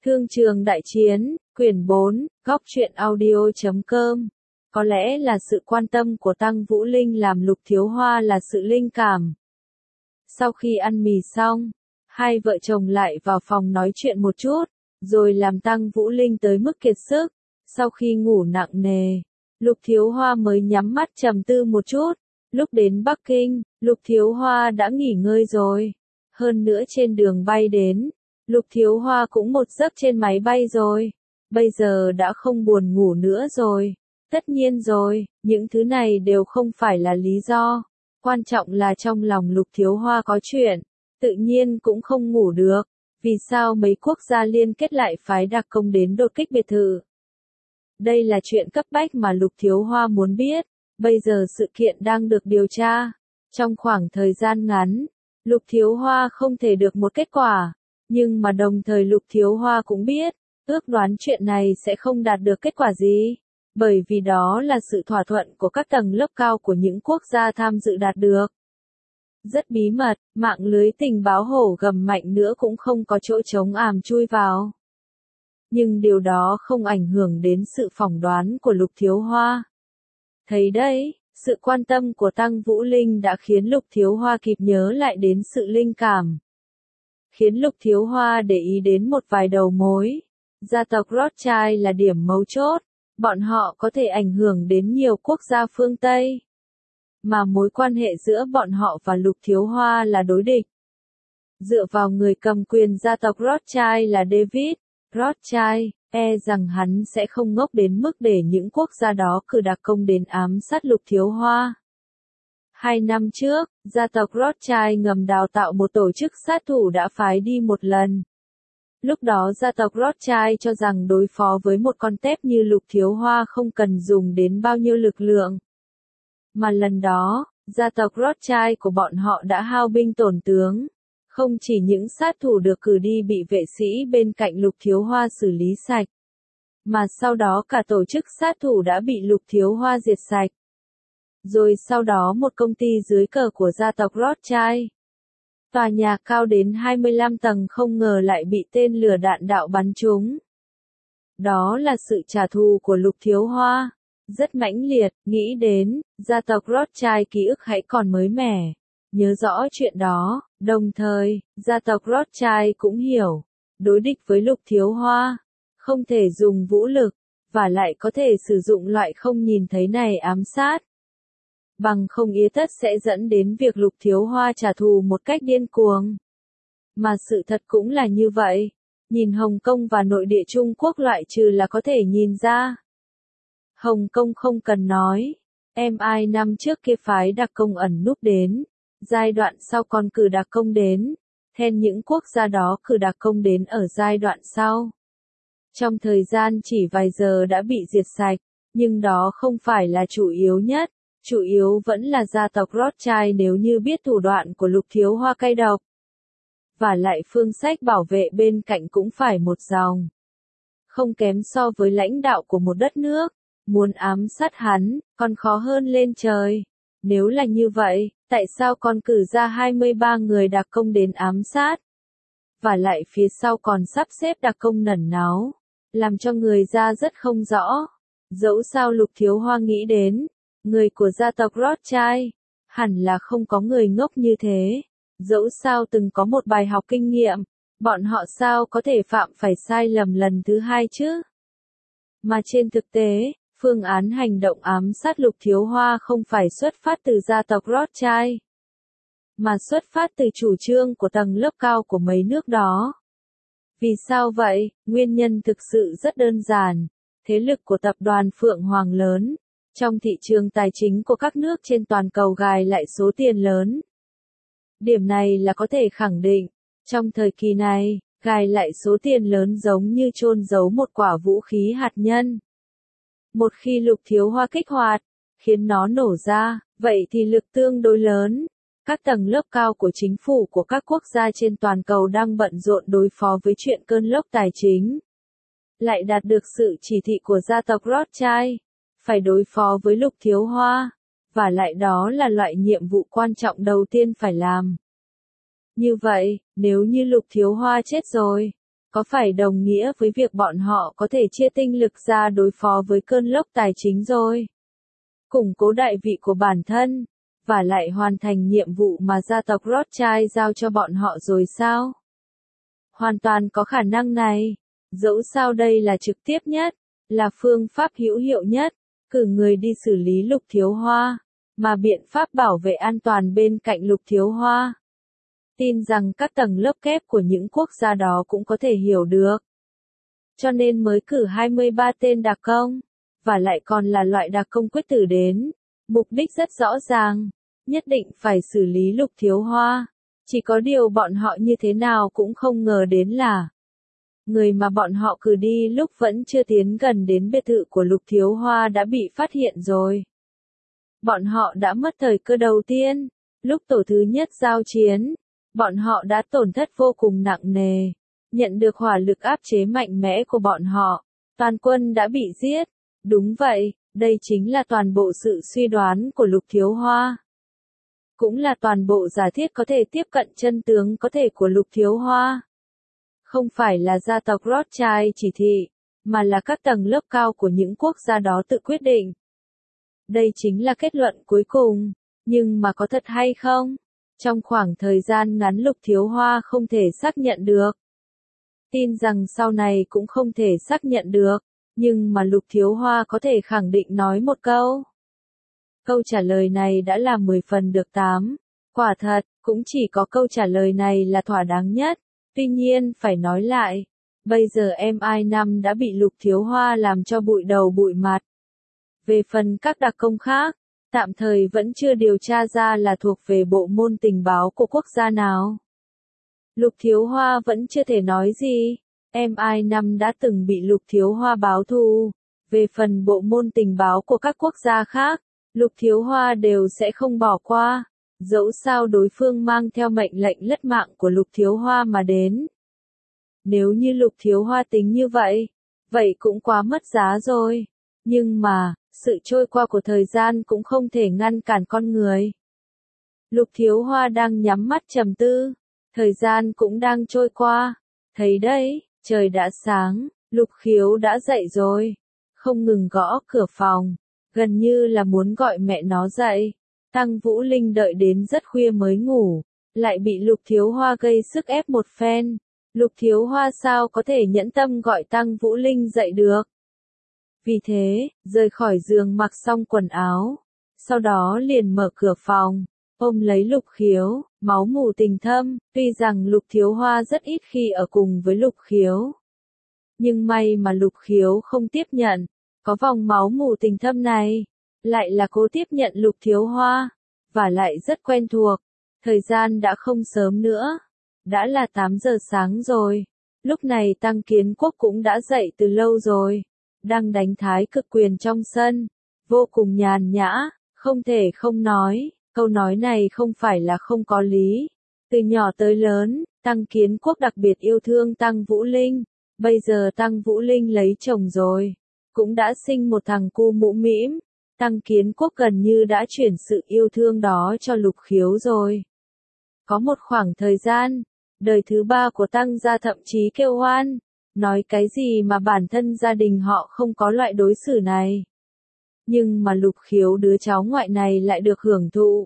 Thương trường đại chiến, quyển 4, góc truyện audio.com. Có lẽ là sự quan tâm của Tăng Vũ Linh làm Lục Thiếu Hoa là sự linh cảm. Sau khi ăn mì xong, hai vợ chồng lại vào phòng nói chuyện một chút, rồi làm Tăng Vũ Linh tới mức kiệt sức. Sau khi ngủ nặng nề, Lục Thiếu Hoa mới nhắm mắt trầm tư một chút. Lúc đến Bắc Kinh, Lục Thiếu Hoa đã nghỉ ngơi rồi. Hơn nữa trên đường bay đến, Lục Thiếu Hoa cũng một giấc trên máy bay rồi. Bây giờ đã không buồn ngủ nữa rồi. Tất nhiên rồi, những thứ này đều không phải là lý do. Quan trọng là trong lòng Lục Thiếu Hoa có chuyện, tự nhiên cũng không ngủ được. Vì sao mấy quốc gia liên kết lại phái đặc công đến đột kích biệt thự? Đây là chuyện cấp bách mà Lục Thiếu Hoa muốn biết. Bây giờ sự kiện đang được điều tra. Trong khoảng thời gian ngắn, Lục Thiếu Hoa không thể được một kết quả. Nhưng mà đồng thời Lục Thiếu Hoa cũng biết, ước đoán chuyện này sẽ không đạt được kết quả gì. Bởi vì đó là sự thỏa thuận của các tầng lớp cao của những quốc gia tham dự đạt được. Rất bí mật, mạng lưới tình báo hổ gầm mạnh nữa cũng không có chỗ trống àm chui vào. Nhưng điều đó không ảnh hưởng đến sự phỏng đoán của Lục Thiếu Hoa. Thấy đấy, sự quan tâm của Tăng Vũ Linh đã khiến Lục Thiếu Hoa kịp nhớ lại đến sự linh cảm. Khiến Lục Thiếu Hoa để ý đến một vài đầu mối. Gia tộc Rothschild là điểm mấu chốt, bọn họ có thể ảnh hưởng đến nhiều quốc gia phương Tây. Mà mối quan hệ giữa bọn họ và Lục Thiếu Hoa là đối địch. Dựa vào người cầm quyền gia tộc Rothschild là David Rothschild, rằng hắn sẽ không ngốc đến mức để những quốc gia đó cử đặc công đến ám sát Lục Thiếu Hoa. 2 năm trước, gia tộc Rothschild ngầm đào tạo một tổ chức sát thủ đã phái đi một lần. Lúc đó gia tộc Rothschild cho rằng đối phó với một con tép như Lục Thiếu Hoa không cần dùng đến bao nhiêu lực lượng. Mà lần đó, gia tộc Rothschild của bọn họ đã hao binh tổn tướng. Không chỉ những sát thủ được cử đi bị vệ sĩ bên cạnh Lục Thiếu Hoa xử lý sạch, mà sau đó cả tổ chức sát thủ đã bị Lục Thiếu Hoa diệt sạch. Rồi sau đó một công ty dưới cờ của gia tộc Rothschild. Tòa nhà cao đến 25 tầng không ngờ lại bị tên lửa đạn đạo bắn trúng. Đó là sự trả thù của Lục Thiếu Hoa. Rất mãnh liệt, nghĩ đến, gia tộc Rothschild ký ức hãy còn mới mẻ. Nhớ rõ chuyện đó, đồng thời, gia tộc Rothschild cũng hiểu, đối địch với Lục Thiếu Hoa, không thể dùng vũ lực, và lại có thể sử dụng loại không nhìn thấy này ám sát. Bằng không yế tất sẽ dẫn đến việc Lục Thiếu Hoa trả thù một cách điên cuồng. Mà sự thật cũng là như vậy, nhìn Hồng Kông và nội địa Trung Quốc loại trừ là có thể nhìn ra. Hồng Kông không cần nói, MI năm trước kia phái đặc công ẩn núp đến, giai đoạn sau còn cử đặc công đến, thêm những quốc gia đó cử đặc công đến ở giai đoạn sau. Trong thời gian chỉ vài giờ đã bị diệt sạch, nhưng đó không phải là chủ yếu nhất, chủ yếu vẫn là gia tộc Rothschild nếu như biết thủ đoạn của Lục Thiếu Hoa cay độc. Và lại phương sách bảo vệ bên cạnh cũng phải một dòng. Không kém so với lãnh đạo của một đất nước. Muốn ám sát hắn, còn khó hơn lên trời. Nếu là như vậy, tại sao còn cử ra 23 người đặc công đến ám sát? Và lại phía sau còn sắp xếp đặc công nẩn náu, làm cho người ra rất không rõ. Dẫu sao Lục Thiếu Hoa nghĩ đến, người của gia tộc Rothschild, hẳn là không có người ngốc như thế. Dẫu sao từng có một bài học kinh nghiệm, bọn họ sao có thể phạm phải sai lầm lần thứ hai chứ? Mà trên thực tế, phương án hành động ám sát Lục Thiếu Hoa không phải xuất phát từ gia tộc Rothschild, mà xuất phát từ chủ trương của tầng lớp cao của mấy nước đó. Vì sao vậy? Nguyên nhân thực sự rất đơn giản. Thế lực của tập đoàn Phượng Hoàng lớn, trong thị trường tài chính của các nước trên toàn cầu gài lại số tiền lớn. Điểm này là có thể khẳng định, trong thời kỳ này, gài lại số tiền lớn giống như chôn giấu một quả vũ khí hạt nhân. Một khi Lục Thiếu Hoa kích hoạt, khiến nó nổ ra, vậy thì lực tương đối lớn. Các tầng lớp cao của chính phủ của các quốc gia trên toàn cầu đang bận rộn đối phó với chuyện cơn lốc tài chính. Lại đạt được sự chỉ thị của gia tộc Rothschild, phải đối phó với Lục Thiếu Hoa, và lại đó là loại nhiệm vụ quan trọng đầu tiên phải làm. Như vậy, nếu như Lục Thiếu Hoa chết rồi, Có phải đồng nghĩa với việc bọn họ có thể chia tinh lực ra đối phó với cơn lốc tài chính rồi? Củng cố đại vị của bản thân, và lại hoàn thành nhiệm vụ mà gia tộc Rothschild giao cho bọn họ rồi sao? Hoàn toàn có khả năng này. Dẫu sao đây là trực tiếp nhất, là phương pháp hữu hiệu nhất, cử người đi xử lý Lục Thiếu Hoa, mà biện pháp bảo vệ an toàn bên cạnh Lục Thiếu Hoa. Tin rằng các tầng lớp kép của những quốc gia đó cũng có thể hiểu được. Cho nên mới cử 23 tên đặc công, và lại còn là loại đặc công quyết tử đến. Mục đích rất rõ ràng, nhất định phải xử lý Lục Thiếu Hoa. Chỉ có điều bọn họ như thế nào cũng không ngờ đến là người mà bọn họ cử đi lúc vẫn chưa tiến gần đến biệt thự của Lục Thiếu Hoa đã bị phát hiện rồi. Bọn họ đã mất thời cơ đầu tiên, lúc tổ thứ nhất giao chiến, bọn họ đã tổn thất vô cùng nặng nề, nhận được hỏa lực áp chế mạnh mẽ của bọn họ, toàn quân đã bị giết. Đúng vậy, đây chính là toàn bộ sự suy đoán của Lục Thiếu Hoa. Cũng là toàn bộ giả thiết có thể tiếp cận chân tướng có thể của Lục Thiếu Hoa. Không phải là gia tộc Rothschild chỉ thị, mà là các tầng lớp cao của những quốc gia đó tự quyết định. Đây chính là kết luận cuối cùng, nhưng mà có thật hay không? Trong khoảng thời gian ngắn Lục Thiếu Hoa không thể xác nhận được. Tin rằng sau này cũng không thể xác nhận được, nhưng mà Lục Thiếu Hoa có thể khẳng định nói một câu. Câu trả lời này đã là 10 phần được 8. Quả thật, cũng chỉ có câu trả lời này là thỏa đáng nhất. Tuy nhiên phải nói lại, bây giờ MI5 đã bị Lục Thiếu Hoa làm cho bụi đầu bụi mặt. Về phần các đặc công khác, tạm thời vẫn chưa điều tra ra là thuộc về bộ môn tình báo của quốc gia nào. Lục Thiếu Hoa vẫn chưa thể nói gì, MI5 đã từng bị Lục Thiếu Hoa báo thù. Về phần bộ môn tình báo của các quốc gia khác, Lục Thiếu Hoa đều sẽ không bỏ qua. Dẫu sao đối phương mang theo mệnh lệnh lất mạng của Lục Thiếu Hoa mà đến. Nếu như Lục Thiếu Hoa tính như vậy, vậy cũng quá mất giá rồi. Nhưng mà, sự trôi qua của thời gian cũng không thể ngăn cản con người. Lục Thiếu Hoa đang nhắm mắt trầm tư, thời gian cũng đang trôi qua. Thấy đấy, trời đã sáng, Lục Khiếu đã dậy rồi. Không ngừng gõ cửa phòng, gần như là muốn gọi mẹ nó dậy. Tăng Vũ Linh đợi đến rất khuya mới ngủ, lại bị Lục Thiếu Hoa gây sức ép một phen. Lục Thiếu Hoa sao có thể nhẫn tâm gọi Tăng Vũ Linh dậy được. Vì thế, rời khỏi giường mặc xong quần áo, sau đó liền mở cửa phòng, ôm lấy Lục Khiếu, máu mủ tình thâm. Tuy rằng Lục Thiếu Hoa rất ít khi ở cùng với Lục Khiếu, nhưng may mà Lục Khiếu không tiếp nhận, có vòng máu mủ tình thâm này. Lại là cố tiếp nhận Lục Thiếu Hoa, và lại rất quen thuộc. Thời gian đã không sớm nữa, đã là 8 giờ sáng rồi. Lúc này Tăng Kiến Quốc cũng đã dậy từ lâu rồi, đang đánh thái cực quyền trong sân, vô cùng nhàn nhã, không thể không nói, câu nói này không phải là không có lý. Từ nhỏ tới lớn, Tăng Kiến Quốc đặc biệt yêu thương Tăng Vũ Linh, bây giờ Tăng Vũ Linh lấy chồng rồi, cũng đã sinh một thằng cu mũ mĩm. Tăng Kiến Quốc gần như đã chuyển sự yêu thương đó cho Lục Khiếu rồi. Có một khoảng thời gian, đời thứ 3 của Tăng gia thậm chí kêu oan, nói cái gì mà bản thân gia đình họ không có loại đối xử này. Nhưng mà Lục Khiếu đứa cháu ngoại này lại được hưởng thụ.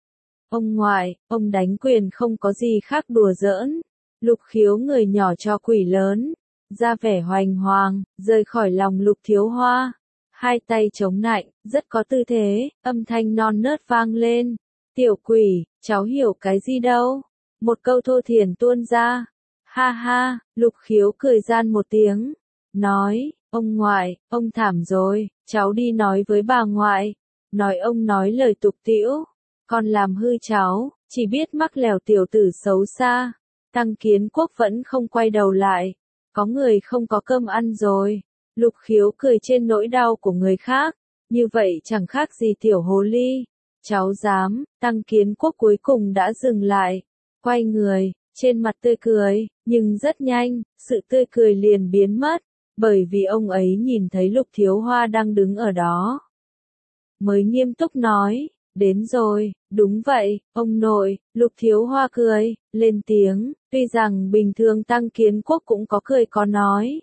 Ông ngoại, ông đánh quyền không có gì khác đùa giỡn. Lục Khiếu người nhỏ cho quỷ lớn, ra vẻ hoành hoàng, rời khỏi lòng Lục Thiếu Hoa. Hai tay chống nạnh, rất có tư thế, âm thanh non nớt vang lên. Tiểu quỷ, cháu hiểu cái gì đâu. Một câu thô thiển tuôn ra. Ha ha, Lục Khiếu cười gian một tiếng. Nói, ông ngoại, ông thảm rồi, cháu đi nói với bà ngoại. Nói ông nói lời tục tĩu, còn làm hư cháu, chỉ biết mắc lèo tiểu tử xấu xa. Tăng Kiến Quốc vẫn không quay đầu lại. Có người không có cơm ăn rồi. Lục Khiếu cười trên nỗi đau của người khác, như vậy chẳng khác gì tiểu hồ ly. Cháu dám, Tăng Kiến Quốc cuối cùng đã dừng lại, quay người, trên mặt tươi cười, nhưng rất nhanh, sự tươi cười liền biến mất, bởi vì ông ấy nhìn thấy Lục Thiếu Hoa đang đứng ở đó. Mới nghiêm túc nói, đến rồi, Đúng vậy, ông nội, Lục Thiếu Hoa cười, lên tiếng, tuy rằng bình thường Tăng Kiến Quốc cũng có cười có nói.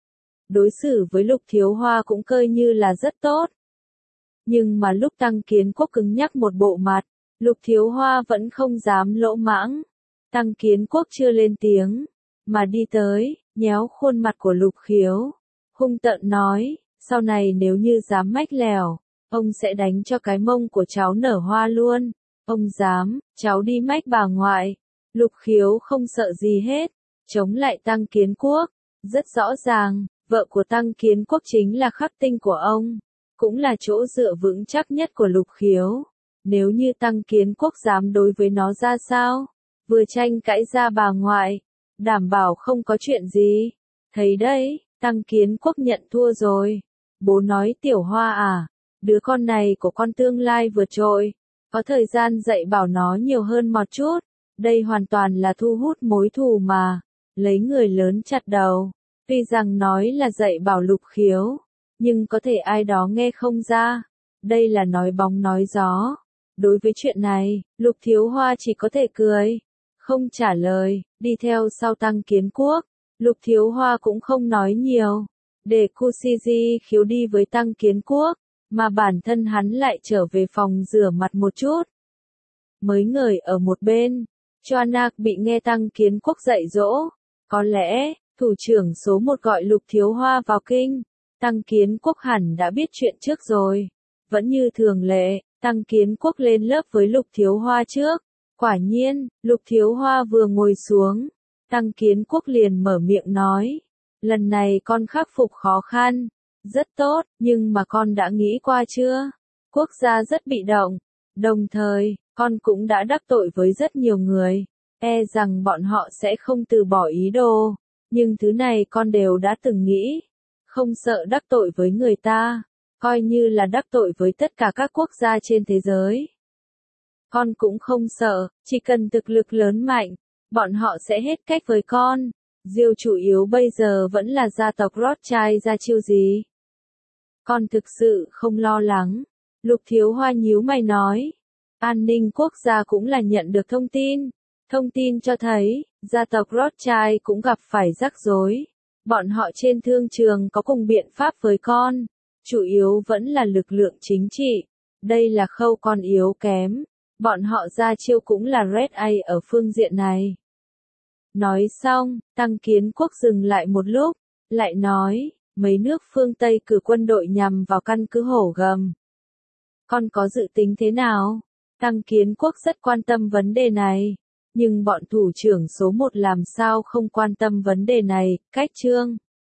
Đối xử với Lục Thiếu Hoa cũng coi như là rất tốt. Nhưng mà lúc Tăng Kiến Quốc cứng nhắc một bộ mặt, Lục Thiếu Hoa vẫn không dám lỗ mãng. Tăng Kiến Quốc chưa lên tiếng, mà đi tới, nhéo khuôn mặt của Lục Khiếu. Hung tợn nói, sau này nếu như dám mách lèo, ông sẽ đánh cho cái mông của cháu nở hoa luôn. Ông dám, cháu đi mách bà ngoại. Lục Khiếu không sợ gì hết, chống lại Tăng Kiến Quốc. Rất rõ ràng, vợ của Tăng Kiến Quốc chính là khắc tinh của ông, cũng là chỗ dựa vững chắc nhất của Lục Khiếu. Nếu như Tăng Kiến Quốc dám đối với nó ra sao? Vừa tranh cãi ra bà ngoại, đảm bảo không có chuyện gì. Thấy đấy, Tăng Kiến Quốc nhận thua rồi. Bố nói Tiểu Hoa à, đứa con này của con tương lai vượt trội, có thời gian dạy bảo nó nhiều hơn một chút. Đây hoàn toàn là thu hút mối thù mà, lấy người lớn chặt đầu. Tuy rằng nói là dạy bảo Lục Khiếu, nhưng có thể ai đó nghe không ra. Đây là nói bóng nói gió. Đối với chuyện này, Lục Thiếu Hoa chỉ có thể cười, không trả lời, đi theo sau Tăng Kiến Quốc. Lục Thiếu Hoa cũng không nói nhiều, để Kusiji Khiếu đi với Tăng Kiến Quốc, mà bản thân hắn lại trở về phòng rửa mặt một chút. Mới ngồi ở một bên, Choanak bị nghe Tăng Kiến Quốc dạy dỗ. Có lẽ, thủ trưởng số 1 gọi Lục Thiếu Hoa vào kinh. Tăng Kiến Quốc hẳn đã biết chuyện trước rồi. Vẫn như thường lệ, Tăng Kiến Quốc lên lớp với Lục Thiếu Hoa trước. Quả nhiên, Lục Thiếu Hoa vừa ngồi xuống, Tăng Kiến Quốc liền mở miệng nói. Lần này con khắc phục khó khăn. Rất tốt, nhưng mà con đã nghĩ qua chưa? Quốc gia rất bị động. Đồng thời, con cũng đã đắc tội với rất nhiều người. E rằng bọn họ sẽ không từ bỏ ý đồ. Nhưng thứ này con đều đã từng nghĩ. Không sợ đắc tội với người ta. Coi như là đắc tội với tất cả các quốc gia trên thế giới. Con cũng không sợ, chỉ cần thực lực lớn mạnh, bọn họ sẽ hết cách với con. Diêu chủ yếu bây giờ vẫn là gia tộc Rothschild ra chiêu gì. Con thực sự không lo lắng. Lục Thiếu Hoa nhíu mày nói. An ninh quốc gia cũng là nhận được thông tin. Thông tin cho thấy, gia tộc Rothschild cũng gặp phải rắc rối. Bọn họ trên thương trường có cùng biện pháp với con. Chủ yếu vẫn là lực lượng chính trị. Đây là khâu con yếu kém. Bọn họ ra chiêu cũng là Red A ở phương diện này. Nói xong, Tăng Kiến Quốc dừng lại một lúc, lại nói, mấy nước phương Tây cử quân đội nhằm vào căn cứ Hổ Gầm. Con có dự tính thế nào? Tăng Kiến Quốc rất quan tâm vấn đề này, nhưng bọn thủ trưởng số 1 làm sao không quan tâm vấn đề này, cách chương.